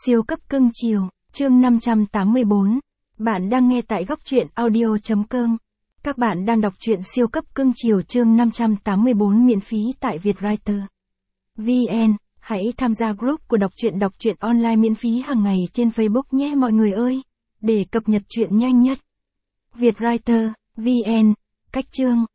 Siêu cấp cưng chiều, chương 584. Bạn đang nghe tại góc truyện audio.com. Các bạn đang đọc truyện siêu cấp cưng chiều chương 584 miễn phí tại Vietwriter. VN, hãy tham gia group của đọc truyện online miễn phí hàng ngày trên Facebook nhé mọi người ơi, để cập nhật truyện nhanh nhất. Vietwriter, VN, cách chương.